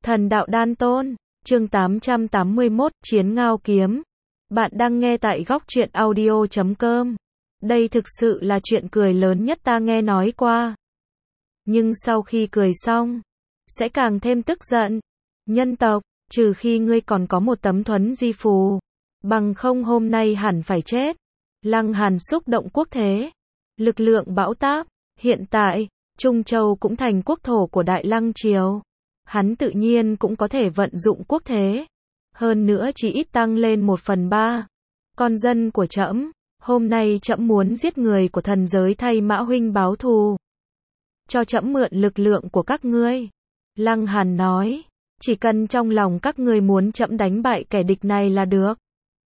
Thần đạo đan tôn, chương 881, Chiến Ngao Kiếm. Bạn đang nghe tại góc truyện audio.com. Đây thực sự là chuyện cười lớn nhất ta nghe nói qua. Nhưng sau khi cười xong, sẽ càng thêm tức giận. Nhân tộc, trừ khi ngươi còn có một tấm thuấn di phù, bằng không hôm nay hẳn phải chết. Lăng Hàn xúc động quốc thế, lực lượng bão táp. Hiện tại, Trung Châu cũng thành quốc thổ của Đại Lăng Triều. Hắn tự nhiên cũng có thể vận dụng quốc thế. Hơn nữa chỉ ít tăng lên 1/3. Con dân của trẫm, hôm nay trẫm muốn giết người của thần giới thay Mã huynh báo thù. Cho trẫm mượn lực lượng của các ngươi. Lăng Hàn nói, chỉ cần trong lòng các ngươi muốn trẫm đánh bại kẻ địch này là được.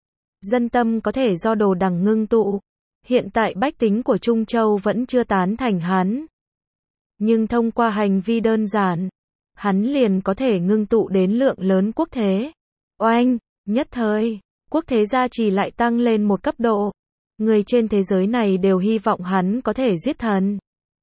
Dân tâm có thể do Đồ Đằng ngưng tụ. Hiện tại bách tính của Trung Châu vẫn chưa tán thành hắn. Nhưng thông qua hành vi đơn giản, hắn liền có thể ngưng tụ đến lượng lớn quốc thế. Oanh, nhất thời, quốc thế gia trì lại tăng lên một cấp độ. Người trên thế giới này đều hy vọng hắn có thể giết thần.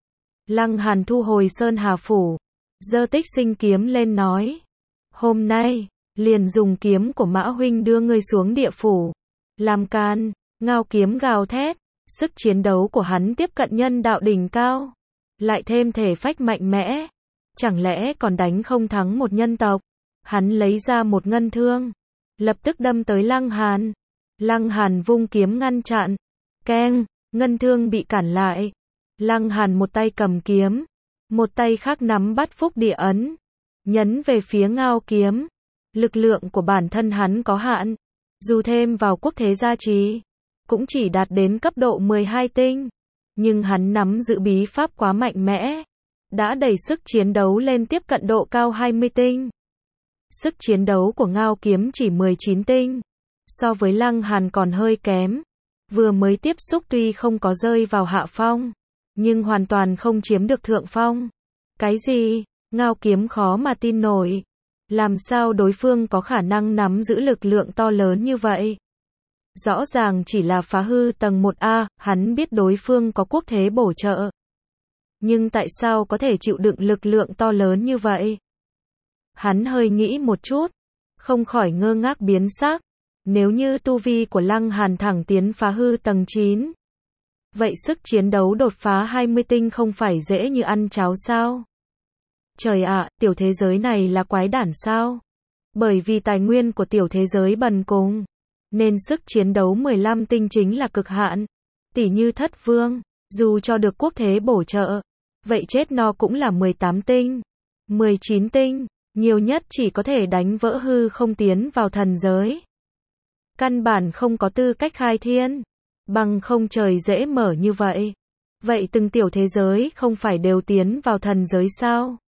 Lăng Hàn thu hồi Sơn Hà Phủ, giơ Tích Sinh kiếm lên nói. Hôm nay, liền dùng kiếm của Mã huynh đưa ngươi xuống địa phủ. Làm can, Ngao kiếm gào thét, sức chiến đấu của hắn tiếp cận nhân đạo đỉnh cao. Lại thêm thể phách mạnh mẽ. Chẳng lẽ còn đánh không thắng một nhân tộc? Hắn lấy ra một ngân thương, lập tức đâm tới Lăng Hàn. Lăng Hàn vung kiếm ngăn chặn. Keng, ngân thương bị cản lại. Lăng Hàn một tay cầm kiếm, một tay khác nắm bắt phúc địa ấn, nhấn về phía Ngao kiếm. Lực lượng của bản thân hắn có hạn, dù thêm vào quốc thế gia trì, cũng chỉ đạt đến cấp độ 12 tinh. Nhưng hắn nắm giữ bí pháp quá mạnh mẽ, đã đẩy sức chiến đấu lên tiếp cận độ cao 20 tinh. Sức chiến đấu của Ngao kiếm chỉ 19 tinh, so với Lăng Hàn còn hơi kém. Vừa mới tiếp xúc tuy không có rơi vào hạ phong, nhưng hoàn toàn không chiếm được thượng phong. Cái gì? Ngao kiếm khó mà tin nổi. Làm sao đối phương có khả năng nắm giữ lực lượng to lớn như vậy? Rõ ràng chỉ là phá hư tầng 1A, hắn biết đối phương có quốc thế bổ trợ. Nhưng tại sao có thể chịu đựng lực lượng to lớn như vậy? Hắn hơi nghĩ một chút, không khỏi ngơ ngác biến sắc. Nếu như tu vi của Lăng Hàn thẳng tiến phá hư tầng 9, vậy sức chiến đấu đột phá 20 tinh không phải dễ như ăn cháo sao? Trời ạ, tiểu thế giới này là quái đản sao? Bởi vì tài nguyên của tiểu thế giới bần cùng, nên sức chiến đấu 15 tinh chính là cực hạn. Tỷ như Thất Vương, dù cho được quốc thế bổ trợ, vậy chết no cũng là 18 tinh, 19 tinh, nhiều nhất chỉ có thể đánh vỡ hư không tiến vào thần giới. Căn bản không có tư cách khai thiên, bằng không trời dễ mở như vậy. Vậy từng tiểu thế giới không phải đều tiến vào thần giới sao?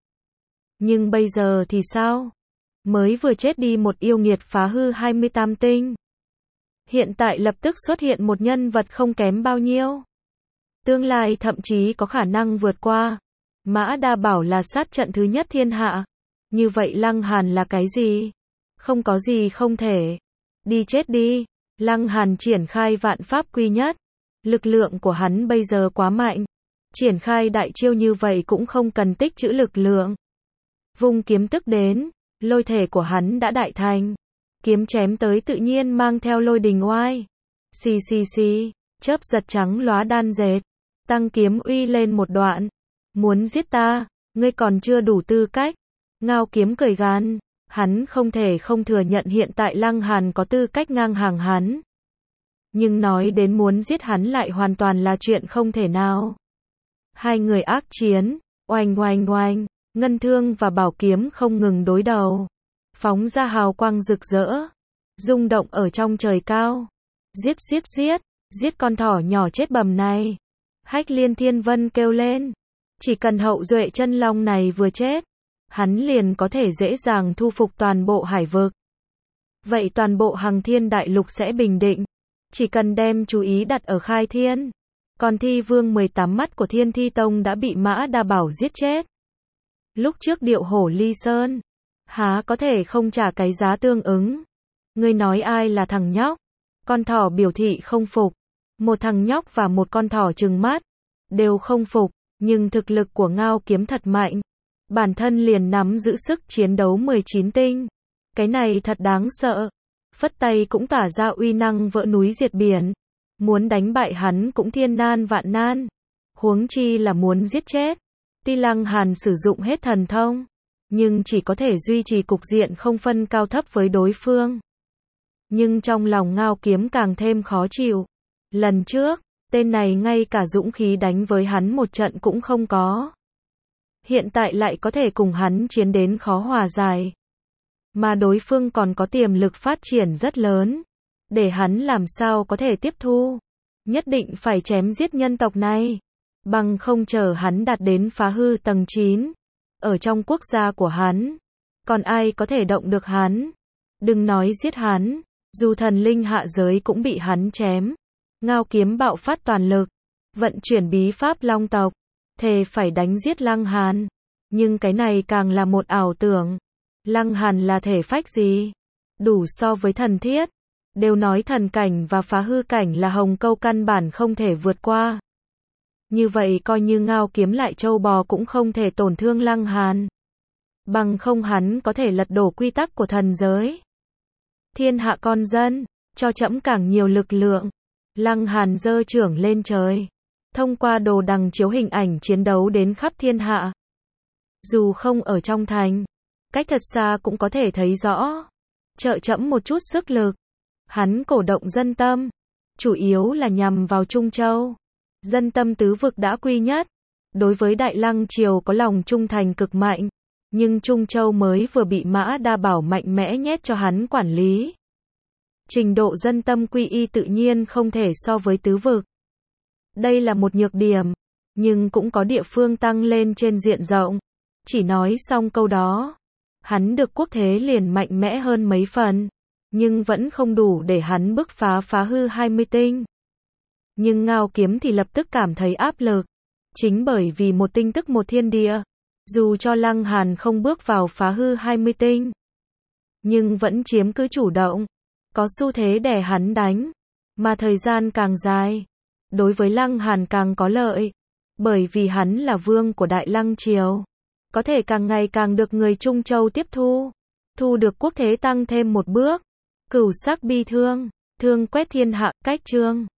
Nhưng bây giờ thì sao? Mới vừa chết đi một yêu nghiệt phá hư 28 tinh. Hiện tại lập tức xuất hiện một nhân vật không kém bao nhiêu. Tương lai thậm chí có khả năng vượt qua. Mã Đa Bảo là sát trận thứ nhất thiên hạ. Như vậy Lăng Hàn là cái gì? Không có gì không thể. Đi chết đi. Lăng Hàn triển khai vạn pháp quy nhất. Lực lượng của hắn bây giờ quá mạnh. Triển khai đại chiêu như vậy cũng không cần tích trữ lực lượng. Vung kiếm tức đến, lôi thể của hắn đã đại thành. Kiếm chém tới tự nhiên mang theo lôi đình oai. Xì xì xì, chớp giật trắng lóa đan dệt. Tăng kiếm uy lên một đoạn. Muốn giết ta, ngươi còn chưa đủ tư cách. Ngao kiếm cười gằn, hắn không thể không thừa nhận hiện tại Lăng Hàn có tư cách ngang hàng hắn. Nhưng nói đến muốn giết hắn lại hoàn toàn là chuyện không thể nào. Hai người ác chiến, oanh oanh oanh, ngân thương và bảo kiếm không ngừng đối đầu. Phóng ra hào quang rực rỡ, rung động ở trong trời cao. Giết giết giết, giết con thỏ nhỏ chết bầm này. Hách Liên Thiên Vân kêu lên. Chỉ cần hậu duệ chân long này vừa chết, hắn liền có thể dễ dàng thu phục toàn bộ hải vực. Vậy toàn bộ Hằng Thiên Đại Lục sẽ bình định. Chỉ cần đem chú ý đặt ở khai thiên. Còn Thi Vương 18 mắt của Thiên Thi Tông đã bị Mã Đa Bảo giết chết. Lúc trước điệu hổ ly sơn, há có thể không trả cái giá tương ứng. Ngươi nói ai là thằng nhóc? Con thỏ biểu thị không phục. Một thằng nhóc và một con thỏ trừng mắt, đều không phục. Nhưng thực lực của Ngao kiếm thật mạnh. bản thân liền nắm giữ sức chiến đấu 19 tinh. Cái này thật đáng sợ. Phất tay cũng tỏa ra uy năng vỡ núi diệt biển. Muốn đánh bại hắn cũng thiên nan vạn nan. Huống chi là muốn giết chết. Tuy Lăng Hàn sử dụng hết thần thông, nhưng chỉ có thể duy trì cục diện không phân cao thấp với đối phương. Nhưng trong lòng Ngao Kiếm càng thêm khó chịu. Lần trước, tên này ngay cả dũng khí đánh với hắn một trận cũng không có. Hiện tại lại có thể cùng hắn chiến đến khó hòa giải. Mà đối phương còn có tiềm lực phát triển rất lớn. Để hắn làm sao có thể tiếp thu. Nhất định phải chém giết nhân tộc này. Bằng không chờ hắn đạt đến phá hư tầng 9. Ở trong quốc gia của hắn. Còn ai có thể động được hắn. Đừng nói giết hắn. Dù thần linh hạ giới cũng bị hắn chém. Ngao Kiếm bạo phát toàn lực. Vận chuyển bí pháp long tộc. Thề phải đánh giết Lăng Hàn. Nhưng cái này càng là một ảo tưởng. Lăng Hàn là thể phách gì? Đủ so với thần thiết. Đều nói thần cảnh và phá hư cảnh là hồng câu căn bản không thể vượt qua. Như vậy coi như Ngao Kiếm lại trâu bò cũng không thể tổn thương Lăng Hàn. Bằng không hắn có thể lật đổ quy tắc của thần giới. Thiên hạ con dân, cho trẫm càng nhiều lực lượng. Lăng Hàn giơ trưởng lên trời. Thông qua đồ đằng chiếu hình ảnh chiến đấu đến khắp thiên hạ. Dù không ở trong thành, cách thật xa cũng có thể thấy rõ. Trợ trẫm một chút sức lực. Hắn cổ động dân tâm. Chủ yếu là nhằm vào Trung Châu. Dân tâm tứ vực đã quy nhất. Đối với Đại Lăng Triều có lòng trung thành cực mạnh. Nhưng Trung Châu mới vừa bị Mã Đa Bảo mạnh mẽ nhét cho hắn quản lý. Trình độ dân tâm quy y tự nhiên không thể so với tứ vực. Đây là một nhược điểm. Nhưng cũng có địa phương tăng lên trên diện rộng. Chỉ nói xong câu đó. Hắn được quốc thế liền mạnh mẽ hơn mấy phần. Nhưng vẫn không đủ để hắn bứt phá hư 20 tinh. Nhưng Ngao Kiếm thì lập tức cảm thấy áp lực. Chính bởi vì một tinh tức một thiên địa. Dù cho Lăng Hàn không bước vào phá hư 20 tinh. Nhưng vẫn chiếm cứ chủ động. Có xu thế để hắn đánh. Mà thời gian càng dài. Đối với Lăng Hàn càng có lợi. Bởi vì hắn là vương của Đại Lăng Triều. Có thể càng ngày càng được người Trung Châu tiếp thu. Thu được quốc thế tăng thêm một bước. Cửu sắc bi thương. Thương quét thiên hạ, cách chương.